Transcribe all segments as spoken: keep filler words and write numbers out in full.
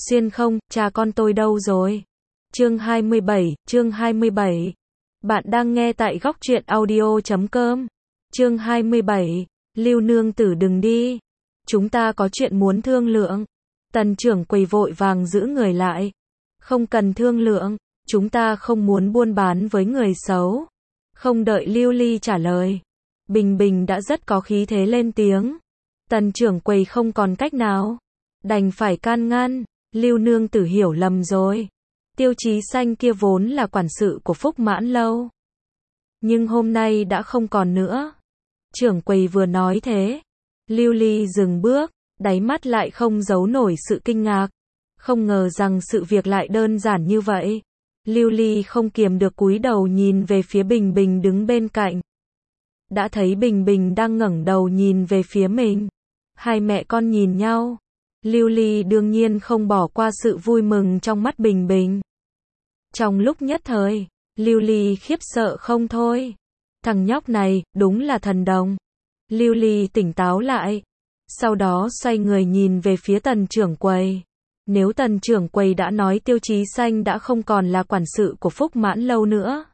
Xuyên không, cha con tôi đâu rồi? Chương hai mươi bảy, chương hai mươi bảy. Bạn đang nghe tại góc truyện audio chấm com. Chương hai mươi bảy, Lưu nương tử đừng đi. Chúng ta có chuyện muốn thương lượng. Tần trưởng quầy vội vàng giữ người lại. Không cần thương lượng, chúng ta không muốn buôn bán với người xấu. Không đợi Lưu Ly trả lời, Bình Bình đã rất có khí thế lên tiếng. Tần trưởng quầy không còn cách nào, đành phải can ngăn. Lưu nương tử hiểu lầm rồi. Tiêu Chí Xanh kia vốn là quản sự của Phúc Mãn Lâu, nhưng hôm nay đã không còn nữa. Trưởng quầy vừa nói thế, Lưu Ly dừng bước, đáy mắt lại không giấu nổi sự kinh ngạc. Không ngờ rằng sự việc lại đơn giản như vậy. Lưu Ly không kiềm được cúi đầu nhìn về phía Bình Bình đứng bên cạnh. Đã thấy Bình Bình đang ngẩng đầu nhìn về phía mình. Hai mẹ con nhìn nhau. Lưu Ly đương nhiên không bỏ qua sự vui mừng trong mắt Bình Bình. Trong lúc nhất thời, Lưu Ly khiếp sợ không thôi. Thằng nhóc này, đúng là thần đồng. Lưu Ly tỉnh táo lại. Sau đó xoay người nhìn về phía Tần trưởng quầy. Nếu Tần trưởng quầy đã nói Tiêu Chí Xanh đã không còn là quản sự của Phúc Mãn Lâu nữa,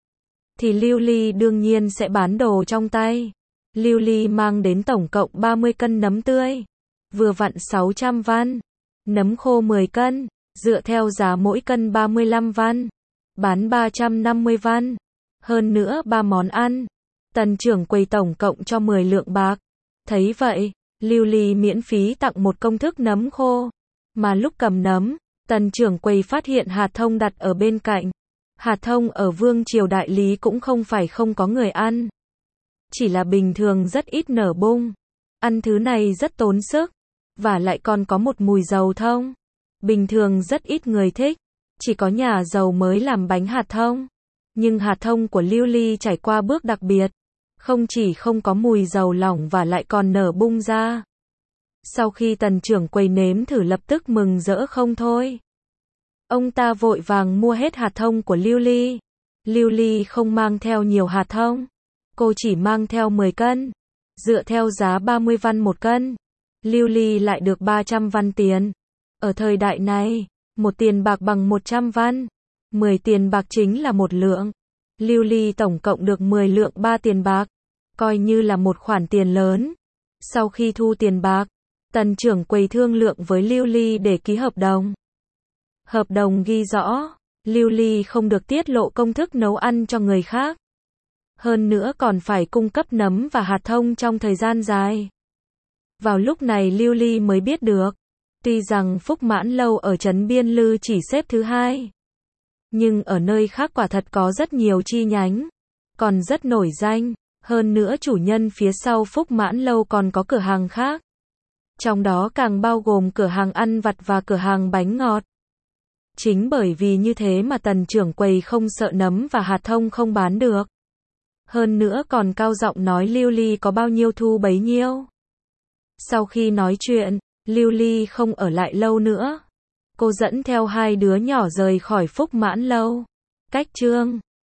thì Lưu Ly đương nhiên sẽ bán đồ trong tay. Lưu Ly mang đến tổng cộng ba mươi cân nấm tươi, vừa vặn sáu trăm văn. Nấm khô mười cân, dựa theo giá mỗi cân ba mươi lăm văn, bán ba trăm năm mươi văn. Hơn nữa ba món ăn. Tần trưởng quầy tổng cộng cho mười lượng bạc. Thấy vậy, Lưu Ly miễn phí tặng một công thức nấm khô. Mà lúc cầm nấm, Tần trưởng quầy phát hiện hạt thông đặt ở bên cạnh. Hạt thông ở Vương Triều Đại Lý cũng không phải không có người ăn, chỉ là bình thường rất ít nở bung. Ăn thứ này rất tốn sức, và lại còn có một mùi dầu thông. Bình thường rất ít người thích, chỉ có nhà giàu mới làm bánh hạt thông. Nhưng hạt thông của Lưu Ly trải qua bước đặc biệt, không chỉ không có mùi dầu lỏng và lại còn nở bung ra. Sau khi Tần trưởng quầy nếm thử lập tức mừng rỡ không thôi. Ông ta vội vàng mua hết hạt thông của Lưu Ly. Lưu Ly không mang theo nhiều hạt thông, cô chỉ mang theo mười cân. Dựa theo giá ba mươi văn một cân, Lưu Ly lại được ba trăm văn tiền. Ở thời đại này, một tiền bạc bằng một trăm văn, mười tiền bạc chính là một lượng. Lưu Ly tổng cộng được mười lượng ba tiền bạc, coi như là một khoản tiền lớn. Sau khi thu tiền bạc, Tần trưởng quầy thương lượng với Lưu Ly để ký hợp đồng. Hợp đồng ghi rõ, Lưu Ly không được tiết lộ công thức nấu ăn cho người khác. Hơn nữa còn phải cung cấp nấm và hạt thông trong thời gian dài. Vào lúc này Lưu Ly mới biết được, tuy rằng Phúc Mãn Lâu ở trấn Biên Lư chỉ xếp thứ hai, nhưng ở nơi khác quả thật có rất nhiều chi nhánh, còn rất nổi danh. Hơn nữa chủ nhân phía sau Phúc Mãn Lâu còn có cửa hàng khác, trong đó càng bao gồm cửa hàng ăn vặt và cửa hàng bánh ngọt. Chính bởi vì như thế mà Tần trưởng quầy không sợ nấm và hạt thông không bán được. Hơn nữa còn cao giọng nói Lưu Ly có bao nhiêu thu bấy nhiêu. Sau khi nói chuyện, Lưu Ly không ở lại lâu nữa. Cô dẫn theo hai đứa nhỏ rời khỏi Phúc Mãn Lâu. Cách chương